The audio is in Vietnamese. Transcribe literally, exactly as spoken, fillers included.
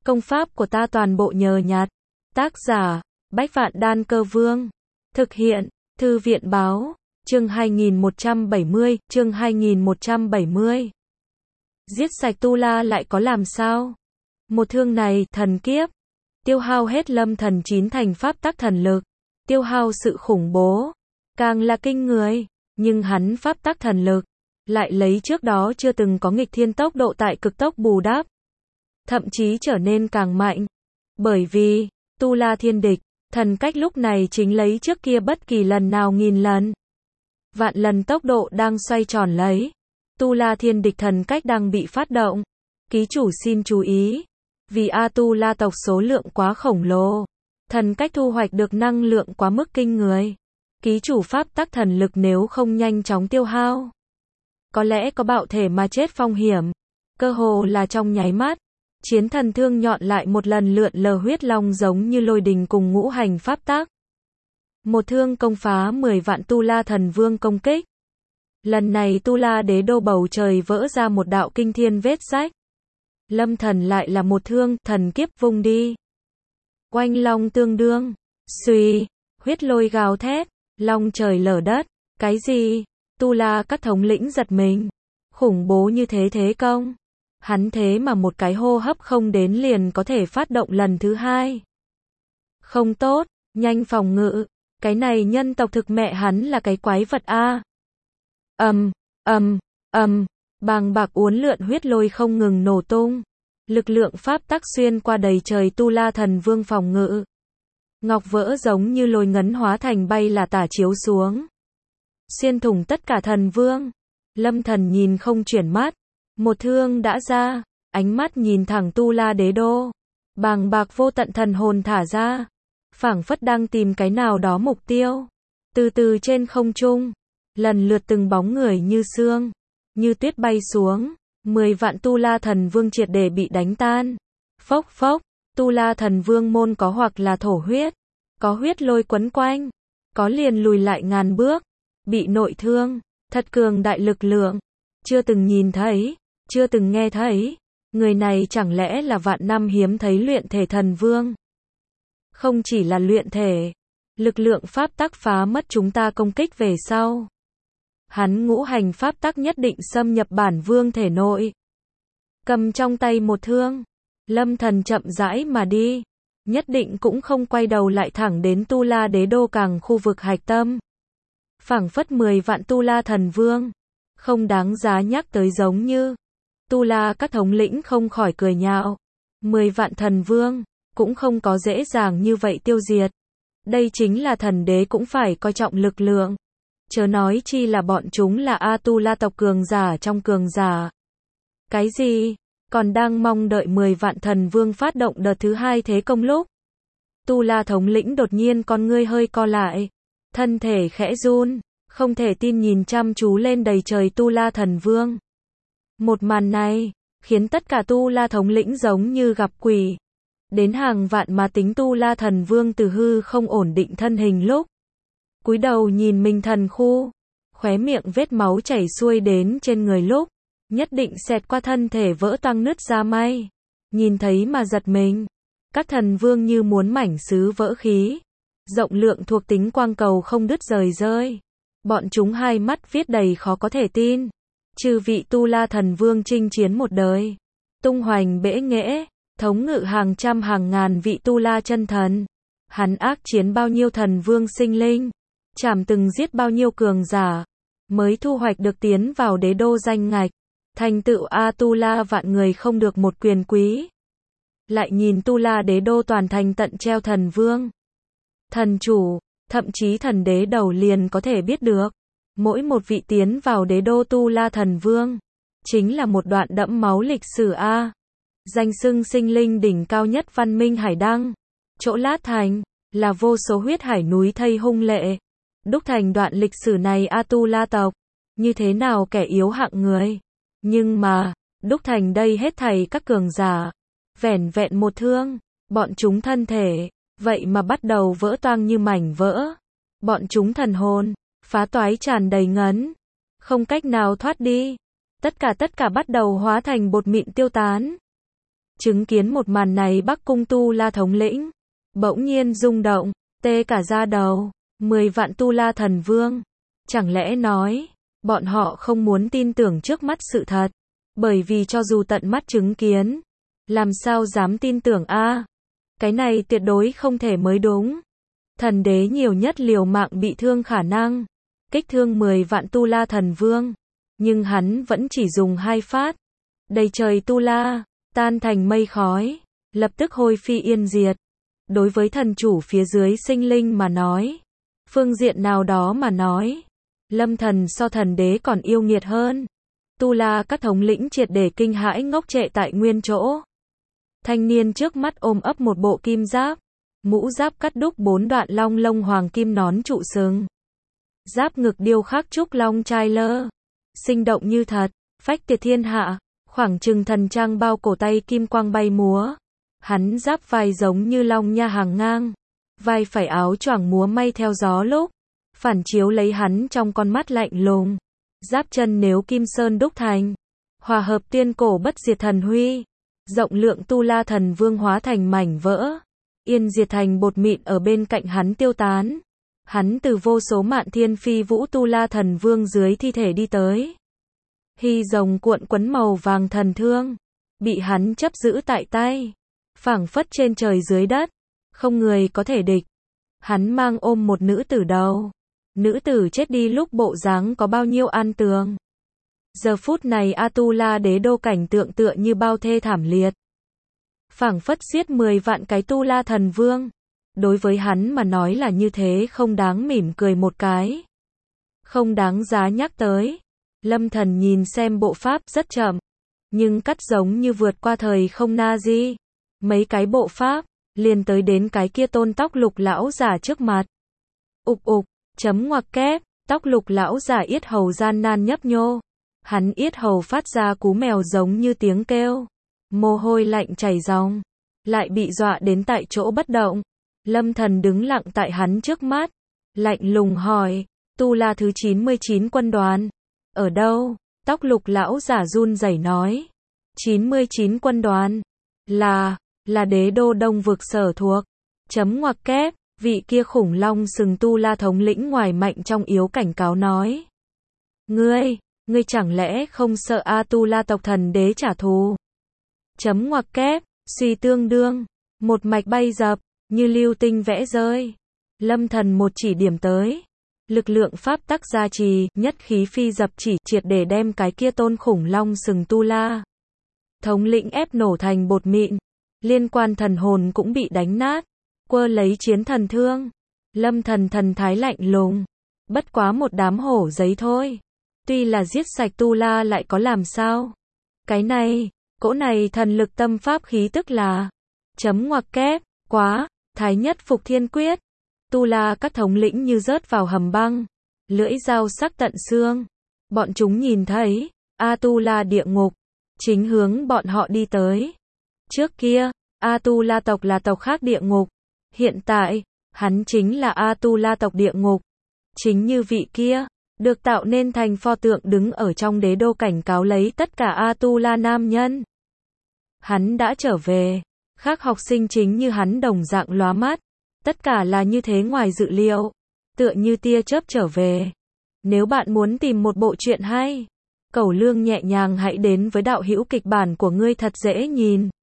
Công pháp của ta toàn bộ nhờ nhặt. Tác giả, Bách Vạn Đan Cơ Vương. Thực hiện, Thư viện báo, chương hai nghìn một trăm bảy mươi, chương hai nghìn một trăm bảy mươi. Giết sạch Tu La lại có làm sao? Một thương này, thần kiếp, tiêu hao hết Lâm Thần chín thành pháp tắc thần lực, tiêu hao sự khủng bố, càng là kinh người, nhưng hắn pháp tắc thần lực, lại lấy trước đó chưa từng có nghịch thiên tốc độ tại cực tốc bù đắp, thậm chí trở nên càng mạnh. Bởi vì, Tu La thiên địch, thần cách lúc này chính lấy trước kia bất kỳ lần nào nghìn lần. Vạn lần tốc độ đang xoay tròn lấy. Tu La thiên địch thần cách đang bị phát động. Ký chủ xin chú ý. Vì A Tu La tộc số lượng quá khổng lồ. Thần cách thu hoạch được năng lượng quá mức kinh người. Ký chủ pháp tắc thần lực nếu không nhanh chóng tiêu hao, có lẽ có bạo thể mà chết phong hiểm. Cơ hồ là trong nháy mắt. Chiến thần thương nhọn lại một lần lượn lờ huyết long giống như lôi đình cùng ngũ hành pháp tắc. Một thương công phá mười vạn Tu La thần vương công kích. Lần này Tu La đế đô bầu trời vỡ ra một đạo kinh thiên vết rách. Lâm thần lại là một thương, thần kiếp vung đi. Oanh long tương đương, xuy, huyết lôi gào thét, long trời lở đất. Cái gì? Tu La các thống lĩnh giật mình. Khủng bố như thế thế công. Hắn thế mà một cái hô hấp không đến liền có thể phát động lần thứ hai. Không tốt, nhanh phòng ngự. Cái này nhân tộc thực mẹ hắn là cái quái vật a. Ầm, ầm, ầm, bàng bạc uốn lượn huyết lôi không ngừng nổ tung. Lực lượng pháp tắc xuyên qua đầy trời Tu La thần vương phòng ngự. Ngọc vỡ giống như lôi ngấn hóa thành bay là tả chiếu xuống. Xuyên thủng tất cả thần vương. Lâm thần nhìn không chuyển mắt. Một thương đã ra, ánh mắt nhìn thẳng Tu La đế đô. Bàng bạc vô tận thần hồn thả ra. Phảng phất đang tìm cái nào đó mục tiêu. Từ từ trên không trung, lần lượt từng bóng người như sương, như tuyết bay xuống. Mười vạn Tu La thần vương triệt để bị đánh tan. Phốc phốc, Tu La thần vương môn có hoặc là thổ huyết, có huyết lôi quấn quanh, có liền lùi lại ngàn bước, bị nội thương. Thật cường đại lực lượng, chưa từng nhìn thấy, chưa từng nghe thấy. Người này chẳng lẽ là vạn năm hiếm thấy luyện thể thần vương? Không chỉ là luyện thể, lực lượng pháp tắc phá mất chúng ta công kích về sau. Hắn ngũ hành pháp tắc nhất định xâm nhập bản vương thể nội. Cầm trong tay một thương, Lâm thần chậm rãi mà đi, nhất định cũng không quay đầu lại thẳng đến Tu La đế đô càng khu vực hạch tâm. Phảng phất mười vạn Tu La thần vương, không đáng giá nhắc tới giống như. Tu La các thống lĩnh không khỏi cười nhạo. Mười vạn thần vương, cũng không có dễ dàng như vậy tiêu diệt. Đây chính là thần đế cũng phải coi trọng lực lượng. Chớ nói chi là bọn chúng là A Tu La tộc cường giả trong cường giả. Cái gì? Còn đang mong đợi mười vạn thần vương phát động đợt thứ hai thế công lúc. Tu La thống lĩnh đột nhiên con ngươi hơi co lại. Thân thể khẽ run, không thể tin nhìn chăm chú lên đầy trời Tu La thần vương. Một màn này, khiến tất cả Tu La thống lĩnh giống như gặp quỷ. Đến hàng vạn mà tính Tu La thần vương từ hư không ổn định thân hình lúc. Cúi đầu nhìn mình thần khu, khóe miệng vết máu chảy xuôi đến trên người lúc. Nhất định xẹt qua thân thể vỡ toang nứt ra may. Nhìn thấy mà giật mình. Các thần vương như muốn mảnh sứ vỡ khí. Rộng lượng thuộc tính quang cầu không đứt rời rơi. Bọn chúng hai mắt viết đầy khó có thể tin. Trừ vị Tu La thần vương chinh chiến một đời, tung hoành bể nghệ, thống ngự hàng trăm hàng ngàn vị Tu La chân thần. Hắn ác chiến bao nhiêu thần vương sinh linh, chảm từng giết bao nhiêu cường giả, mới thu hoạch được tiến vào đế đô danh ngạch. Thành tựu A Tu La vạn người không được một quyền quý. Lại nhìn Tu La đế đô toàn thành tận treo thần vương, thần chủ, thậm chí thần đế đầu liền có thể biết được. Mỗi một vị tiến vào đế đô Tu La thần vương, chính là một đoạn đẫm máu lịch sử A. Danh xưng sinh linh đỉnh cao nhất văn minh hải đăng. Chỗ lát thành, là vô số huyết hải núi thây hung lệ. Đúc thành đoạn lịch sử này A Tu La tộc, như thế nào kẻ yếu hạng người. Nhưng mà, đúc thành đây hết thảy các cường giả. Vẻn vẹn một thương, bọn chúng thân thể, vậy mà bắt đầu vỡ toang như mảnh vỡ. Bọn chúng thần hồn, phá toái tràn đầy ngấn, không cách nào thoát đi. Tất cả tất cả bắt đầu hóa thành bột mịn tiêu tán. Chứng kiến một màn này Bắc Cung Tu La thống lĩnh bỗng nhiên rung động, tê cả da đầu. Mười vạn Tu La thần vương. Chẳng lẽ nói, bọn họ không muốn tin tưởng trước mắt sự thật. Bởi vì cho dù tận mắt chứng kiến, làm sao dám tin tưởng a? Cái này tuyệt đối không thể mới đúng. Thần đế nhiều nhất liều mạng bị thương khả năng kích thương mười vạn Tu La thần vương, nhưng hắn vẫn chỉ dùng hai phát. Đầy trời Tu La tan thành mây khói, lập tức hôi phi yên diệt. Đối với thần chủ phía dưới sinh linh mà nói, phương diện nào đó mà nói, Lâm Thần so thần đế còn yêu nghiệt hơn. Tu La các thống lĩnh triệt để kinh hãi ngốc trệ tại nguyên chỗ. Thanh niên trước mắt ôm ấp một bộ kim giáp, mũ giáp cắt đúc bốn đoạn long lông hoàng kim nón trụ sừng. Giáp ngực điêu khắc trúc long trai lơ, sinh động như thật, phách tuyệt thiên hạ, khoảng chừng thần trang bao cổ tay kim quang bay múa. Hắn giáp vai giống như long nha hàng ngang, vai phải áo choàng múa may theo gió lúc, phản chiếu lấy hắn trong con mắt lạnh lùng. Giáp chân nếu kim sơn đúc thành, hòa hợp tiên cổ bất diệt thần huy, rộng lượng Tu La thần vương hóa thành mảnh vỡ, yên diệt thành bột mịn ở bên cạnh hắn tiêu tán. Hắn từ vô số mạn thiên phi vũ Tu La thần vương dưới thi thể đi tới. Hy rồng cuộn quấn màu vàng thần thương, bị hắn chấp giữ tại tay, phảng phất trên trời dưới đất, không người có thể địch. Hắn mang ôm một nữ tử đầu. Nữ tử chết đi lúc bộ dáng có bao nhiêu an tường. Giờ phút này A Tu La đế đô cảnh tượng tựa như bao thê thảm liệt. Phảng phất giết mười vạn cái Tu La thần vương. Đối với hắn mà nói là như thế không đáng mỉm cười một cái. Không đáng giá nhắc tới. Lâm Thần nhìn xem bộ pháp rất chậm, nhưng cắt giống như vượt qua thời không na di. Mấy cái bộ pháp, liền tới đến cái kia tôn tóc lục lão giả trước mặt. Ục ục, chấm ngoặc kép, tóc lục lão giả yết hầu gian nan nhấp nhô. Hắn yết hầu phát ra cú mèo giống như tiếng kêu. Mồ hôi lạnh chảy ròng, lại bị dọa đến tại chỗ bất động. Lâm Thần đứng lặng tại hắn trước mắt, lạnh lùng hỏi, Tu La thứ chín mươi chín quân đoàn, ở đâu? Tóc lục lão giả run rẩy nói, chín mươi chín quân đoàn, là, là đế đô đông vực sở thuộc. Chấm ngoặc kép, vị kia khủng long sừng Tu La thống lĩnh ngoài mạnh trong yếu cảnh cáo nói. Ngươi, ngươi chẳng lẽ không sợ A Tu La tộc thần đế trả thù? Chấm ngoặc kép, suy tương đương, một mạch bay dập, như lưu tinh vẽ rơi. Lâm Thần một chỉ điểm tới. Lực lượng pháp tắc gia trì, nhất khí phi dập chỉ triệt để đem cái kia tôn khủng long sừng Tu La thống lĩnh ép nổ thành bột mịn. Liên quan thần hồn cũng bị đánh nát. Quơ lấy chiến thần thương. Lâm Thần thần thái lạnh lùng. Bất quá một đám hổ giấy thôi. Tuy là giết sạch Tu La lại có làm sao? Cái này, cỗ này thần lực tâm pháp khí tức là. Chấm ngoặc kép, quá, thái nhất phục thiên quyết. Tu La các thống lĩnh như rớt vào hầm băng. Lưỡi dao sắc tận xương. Bọn chúng nhìn thấy, A Tu La địa ngục, chính hướng bọn họ đi tới. Trước kia, A Tu La tộc là tộc khác địa ngục. Hiện tại, hắn chính là A Tu La tộc địa ngục. Chính như vị kia, được tạo nên thành pho tượng đứng ở trong đế đô cảnh cáo lấy tất cả A Tu La nam nhân. Hắn đã trở về. Khác học sinh chính như hắn đồng dạng lóa mắt. Tất cả là như thế ngoài dự liệu. Tựa như tia chớp trở về. Nếu bạn muốn tìm một bộ truyện hay, Cẩu Lương nhẹ nhàng hãy đến với đạo hữu kịch bản của ngươi thật dễ nhìn.